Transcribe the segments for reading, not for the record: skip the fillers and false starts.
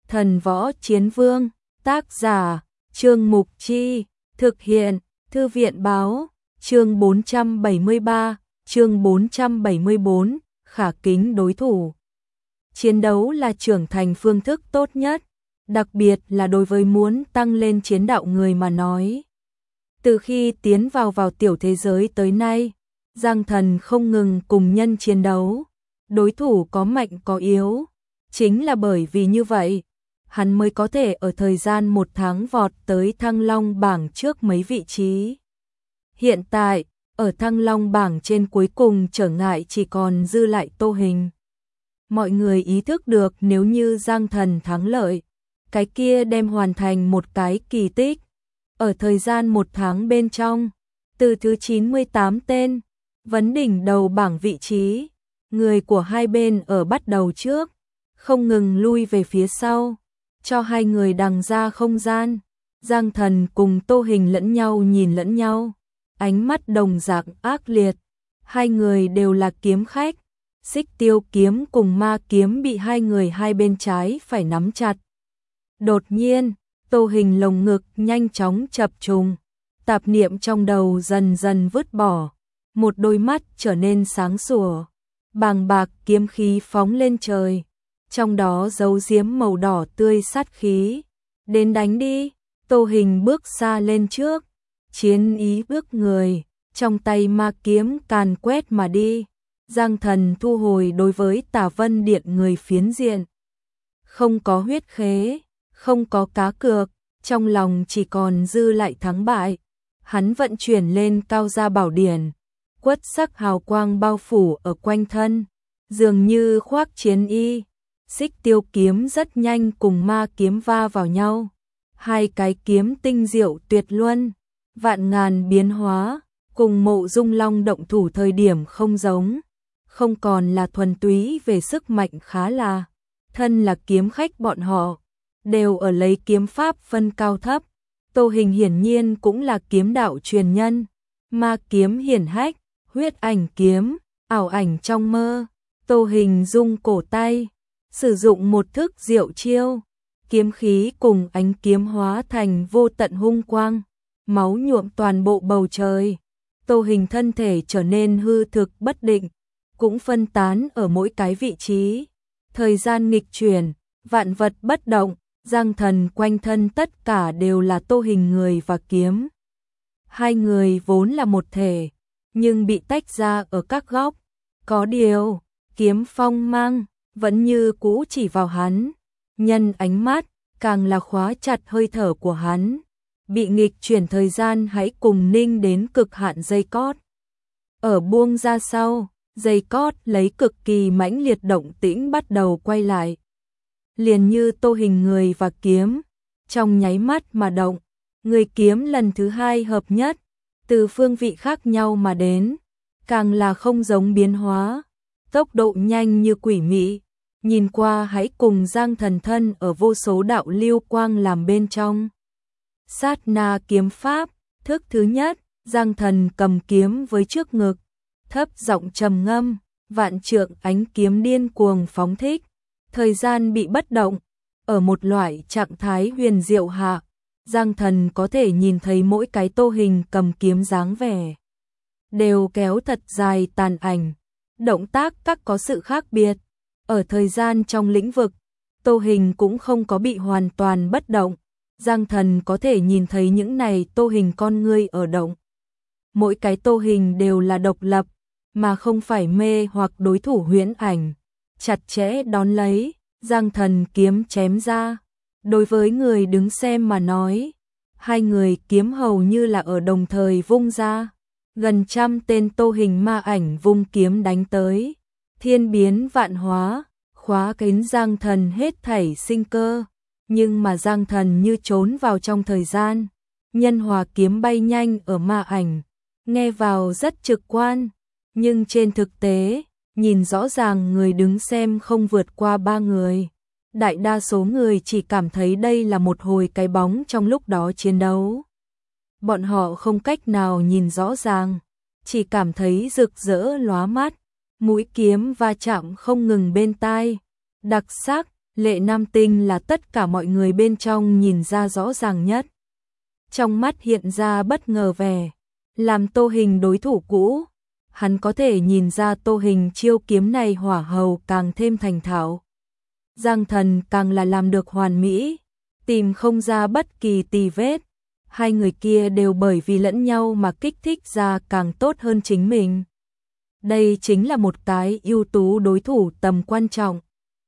Thần võ chiến vương, tác giả, Trương Mục Chi, thực hiện, Thư viện báo, chương 473, chương 474, khả kính đối thủ. Chiến đấu là trưởng thành phương thức tốt nhất, đặc biệt là đối với muốn tăng lên chiến đạo người mà nói. Từ khi tiến vào tiểu thế giới tới nay, Giang Thần không ngừng cùng nhân chiến đấu, đối thủ có mạnh có yếu. Chính là bởi vì như vậy, hắn mới có thể ở thời gian 1 tháng vọt tới Thăng Long bảng trước mấy vị trí. Hiện tại, ở Thăng Long bảng trên cuối cùng trở ngại chỉ còn dư lại Tô Hình. Mọi người ý thức được nếu như Giang Thần thắng lợi, cái kia đem hoàn thành một cái kỳ tích. Ở thời gian 1 tháng bên trong, từ thứ 98 tên, vấn đỉnh đầu bảng vị trí, người của hai bên ở bắt đầu trước, không ngừng lui về phía sau, cho hai người đằng ra không gian. Giang Thần cùng Tô Hình lẫn nhau nhìn lẫn nhau, ánh mắt đồng dạng ác liệt. Hai người đều là kiếm khách, Xích Tiêu kiếm cùng Ma kiếm bị hai người hai bên trái phải nắm chặt. Đột nhiên, Tô Hình lồng ngực nhanh chóng chập trùng, tạp niệm trong đầu dần dần vứt bỏ, một đôi mắt trở nên sáng sủa, bàng bạc kiếm khí phóng lên trời, trong đó giấu giếm màu đỏ tươi sát khí. Đến đánh đi, Tô Hình bước xa lên trước, chiến ý bước người, trong tay Ma kiếm càn quét mà đi. Giang Thần thu hồi đối với Tả Vân Điện người phiến diện. Không có huyết khế, không có cá cược, trong lòng chỉ còn dư lại thắng bại. Hắn vận chuyển lên cao gia bảo điển, quất sắc hào quang bao phủ ở quanh thân, dường như khoác chiến y. Xích Tiêu kiếm rất nhanh cùng Ma kiếm va vào nhau. Hai cái kiếm tinh diệu tuyệt luân, vạn ngàn biến hóa, cùng Mộ Dung Long động thủ thời điểm không giống. Không còn là thuần túy về sức mạnh khá là. Thân là kiếm khách bọn họ, đều ở lấy kiếm pháp phân cao thấp. Tô Hình hiển nhiên cũng là kiếm đạo truyền nhân. Ma kiếm hiển hách, huyết ảnh kiếm, ảo ảnh trong mơ. Tô Hình rung cổ tay, sử dụng một thức diệu chiêu. Kiếm khí cùng ánh kiếm hóa thành vô tận hung quang, máu nhuộm toàn bộ bầu trời. Tô Hình thân thể trở nên hư thực bất định, cũng phân tán ở mỗi cái vị trí. Thời gian nghịch chuyển, vạn vật bất động, Giang Thần quanh thân tất cả đều là Tô Hình người và kiếm. Hai người vốn là một thể, nhưng bị tách ra ở các góc. Có điều, kiếm phong mang vẫn như cũ chỉ vào hắn, nhân ánh mắt càng là khóa chặt hơi thở của hắn. Bị nghịch chuyển thời gian hãy cùng ninh đến cực hạn dây cót. Ở buông ra sau, dây cót lấy cực kỳ mãnh liệt động tĩnh bắt đầu quay lại. Liền như Tô Hình người và kiếm, trong nháy mắt mà động, người kiếm lần thứ hai hợp nhất, từ phương vị khác nhau mà đến, càng là không giống biến hóa, tốc độ nhanh như quỷ mị, nhìn qua hãy cùng Giang Thần thân ở vô số đạo lưu quang làm bên trong. Sát na kiếm pháp, thức thứ nhất, Giang Thần cầm kiếm với trước ngực, thấp giọng trầm ngâm, vạn trượng ánh kiếm điên cuồng phóng thích. Thời gian bị bất động, ở một loại trạng thái huyền diệu hạ, Giang Thần có thể nhìn thấy mỗi cái Tô Hình cầm kiếm dáng vẻ đều kéo thật dài tàn ảnh, động tác các có sự khác biệt. Ở thời gian trong lĩnh vực, Tô Hình cũng không có bị hoàn toàn bất động, Giang Thần có thể nhìn thấy những này Tô Hình con ngươi ở động. Mỗi cái Tô Hình đều là độc lập, mà không phải mê hoặc đối thủ huyễn ảnh. Chặt chẽ đón lấy, Giang Thần kiếm chém ra. Đối với người đứng xem mà nói, hai người kiếm hầu như là ở đồng thời vung ra. Gần 100 tên Tô Hình ma ảnh vung kiếm đánh tới. Thiên biến vạn hóa, khóa kín Giang Thần hết thảy sinh cơ. Nhưng mà Giang Thần như trốn vào trong thời gian. Nhân hòa kiếm bay nhanh ở ma ảnh, nghe vào rất trực quan. Nhưng trên thực tế, nhìn rõ ràng người đứng xem không vượt qua 3 người. Đại đa số người chỉ cảm thấy đây là một hồi cái bóng trong lúc đó chiến đấu. Bọn họ không cách nào nhìn rõ ràng, chỉ cảm thấy rực rỡ lóa mắt, mũi kiếm va chạm không ngừng bên tai. Đặc sắc, Lệ Nam Tinh là tất cả mọi người bên trong nhìn ra rõ ràng nhất. Trong mắt hiện ra bất ngờ vẻ, làm Tô Hình đối thủ cũ. Hắn có thể nhìn ra Tô Hình chiêu kiếm này hỏa hầu càng thêm thành thạo. Giang Thần càng là làm được hoàn mỹ, tìm không ra bất kỳ tì vết. Hai người kia đều bởi vì lẫn nhau mà kích thích ra càng tốt hơn chính mình. Đây chính là một cái ưu tú đối thủ tầm quan trọng.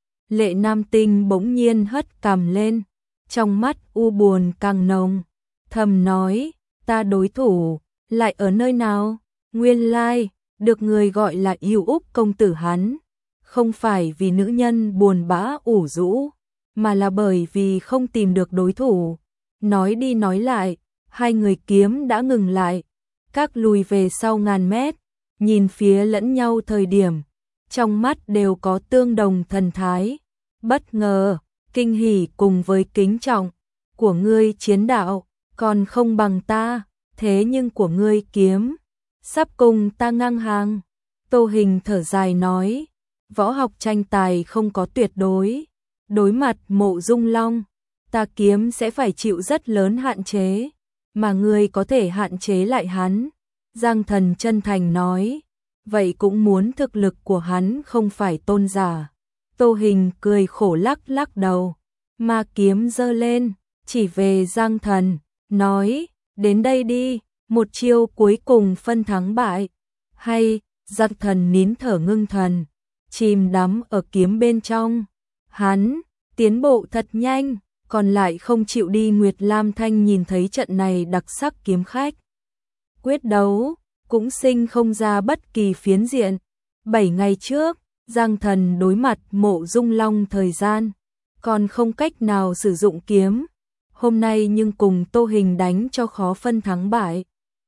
Lệ Nam Tinh bỗng nhiên hất cằm lên, trong mắt u buồn càng nồng, thầm nói, ta đối thủ, lại ở nơi nào? Nguyên lai, được người gọi là Yêu Úc công tử hắn, không phải vì nữ nhân buồn bã ủ rũ, mà là bởi vì không tìm được đối thủ. Nói đi nói lại, hai người kiếm đã ngừng lại, các lùi về sau ngàn mét, nhìn phía lẫn nhau thời điểm, trong mắt đều có tương đồng thần thái. Bất ngờ, kinh hỉ cùng với kính trọng, của ngươi chiến đạo, còn không bằng ta, thế nhưng của ngươi kiếm, sắp cùng ta ngang hàng. Tô Hình thở dài nói, võ học tranh tài không có tuyệt đối, đối mặt Mộ Dung Long, ta kiếm sẽ phải chịu rất lớn hạn chế, mà ngươi có thể hạn chế lại hắn. Giang Thần chân thành nói, vậy cũng muốn thực lực của hắn không phải tôn giả. Tô Hình cười khổ lắc lắc đầu, ma kiếm giơ lên, chỉ về Giang Thần, nói, đến đây đi, một chiêu cuối cùng phân thắng bại. Hay, Giang Thần nín thở ngưng thần, chìm đắm ở kiếm bên trong. Hắn, tiến bộ thật nhanh, còn lại không chịu đi. Nguyệt Lam Thanh nhìn thấy trận này đặc sắc kiếm khách quyết đấu, cũng sinh không ra bất kỳ phiến diện. 7 ngày trước, Giang Thần đối mặt Mộ Dung Long thời gian, còn không cách nào sử dụng kiếm. Hôm nay nhưng cùng Tô Hình đánh cho khó phân thắng bại.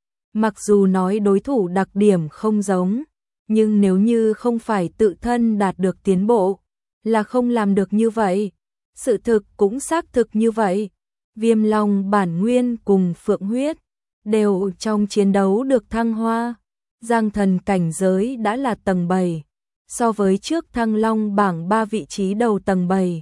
Mặc dù nói đối thủ đặc điểm không giống, nhưng nếu như không phải tự thân đạt được tiến bộ, là không làm được như vậy. Sự thực cũng xác thực như vậy. Viêm Long bản nguyên cùng Phượng huyết đều trong chiến đấu được thăng hoa. Giang Thần cảnh giới đã là tầng 7, so với trước Thăng Long bảng 3 vị trí đầu tầng 7.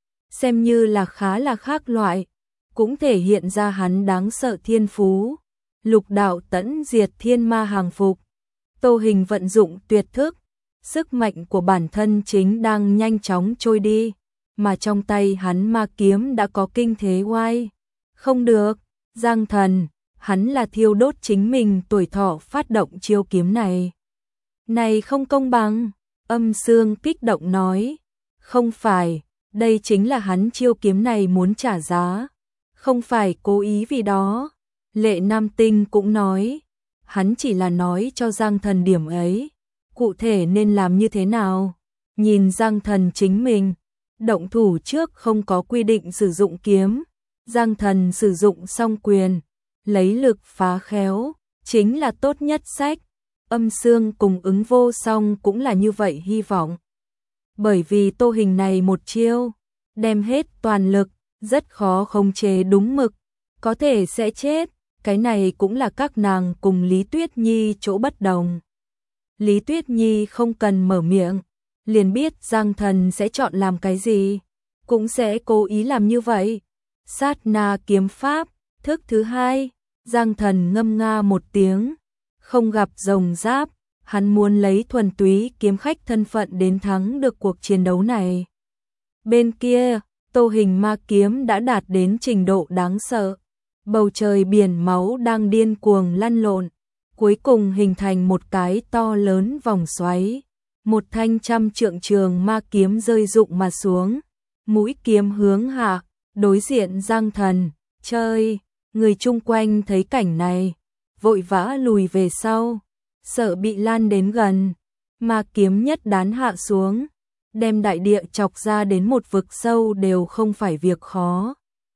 Xem như là khá là khác loại, cũng thể hiện ra hắn đáng sợ thiên phú. Lục đạo tẫn diệt thiên ma hàng phục. Tô Hình vận dụng tuyệt thức, sức mạnh của bản thân chính đang nhanh chóng trôi đi, mà trong tay hắn ma kiếm đã có kinh thế oai. Không được, Giang Thần, hắn là thiêu đốt chính mình tuổi thọ phát động chiêu kiếm này. Này không công bằng, Âm Sương kích động nói. Không phải, đây chính là hắn chiêu kiếm này muốn trả giá, không phải cố ý vì đó. Lệ Nam Tinh cũng nói, hắn chỉ là nói cho Giang Thần điểm ấy, cụ thể nên làm như thế nào. Nhìn Giang Thần chính mình, động thủ trước không có quy định sử dụng kiếm, Giang Thần sử dụng song quyền, lấy lực phá khéo, chính là tốt nhất sách. Âm Sương cùng Ứng Vô Song cũng là như vậy hy vọng. Bởi vì Tô Hình này một chiêu, đem hết toàn lực, rất khó khống chế đúng mực, có thể sẽ chết. Cái này cũng là các nàng cùng Lý Tuyết Nhi chỗ bất đồng. Lý Tuyết Nhi không cần mở miệng, liền biết Giang Thần sẽ chọn làm cái gì, cũng sẽ cố ý làm như vậy. Sát na kiếm pháp, thức thứ 2, Giang Thần ngâm nga một tiếng, không gặp rồng giáp, hắn muốn lấy thuần túy kiếm khách thân phận đến thắng được cuộc chiến đấu này. Bên kia, Tô Hình ma kiếm đã đạt đến trình độ đáng sợ. Bầu trời biển máu đang điên cuồng lăn lộn, cuối cùng hình thành một cái to lớn vòng xoáy. Một thanh 100 trượng trường ma kiếm rơi rụng mà xuống, mũi kiếm hướng hạ, đối diện Giang Thần. Chơi, người chung quanh thấy cảnh này, vội vã lùi về sau, sợ bị lan đến gần. Ma kiếm nhất đán hạ xuống, đem đại địa chọc ra đến một vực sâu đều không phải việc khó.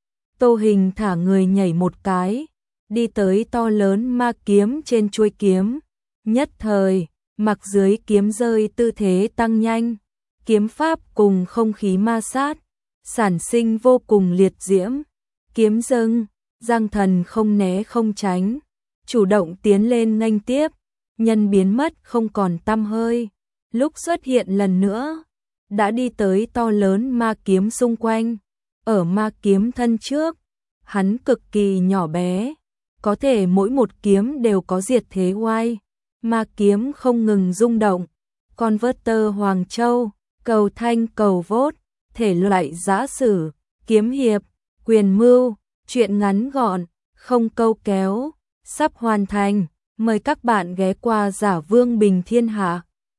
Tô Hình thả người nhảy một cái, đi tới to lớn ma kiếm trên chuôi kiếm. Nhất thời, mặc dưới kiếm rơi tư thế tăng nhanh, kiếm pháp cùng không khí ma sát, sản sinh vô cùng liệt diễm. Kiếm dâng, Giang Thần không né không tránh, chủ động tiến lên nghênh tiếp, nhân biến mất không còn tăm hơi. Lúc xuất hiện lần nữa, đã đi tới to lớn ma kiếm xung quanh. Ở ma kiếm thân trước, hắn cực kỳ nhỏ bé, có thể mỗi một kiếm đều có diệt thế oai. Ma kiếm không ngừng rung động. Converter Hoàng Châu, cầu thanh cầu vốt, thể loại giã sử, kiếm hiệp, quyền mưu, truyện ngắn gọn, không câu kéo, sắp hoàn thành. Mời các bạn ghé qua Giả Vương Bình Thiên Hạ.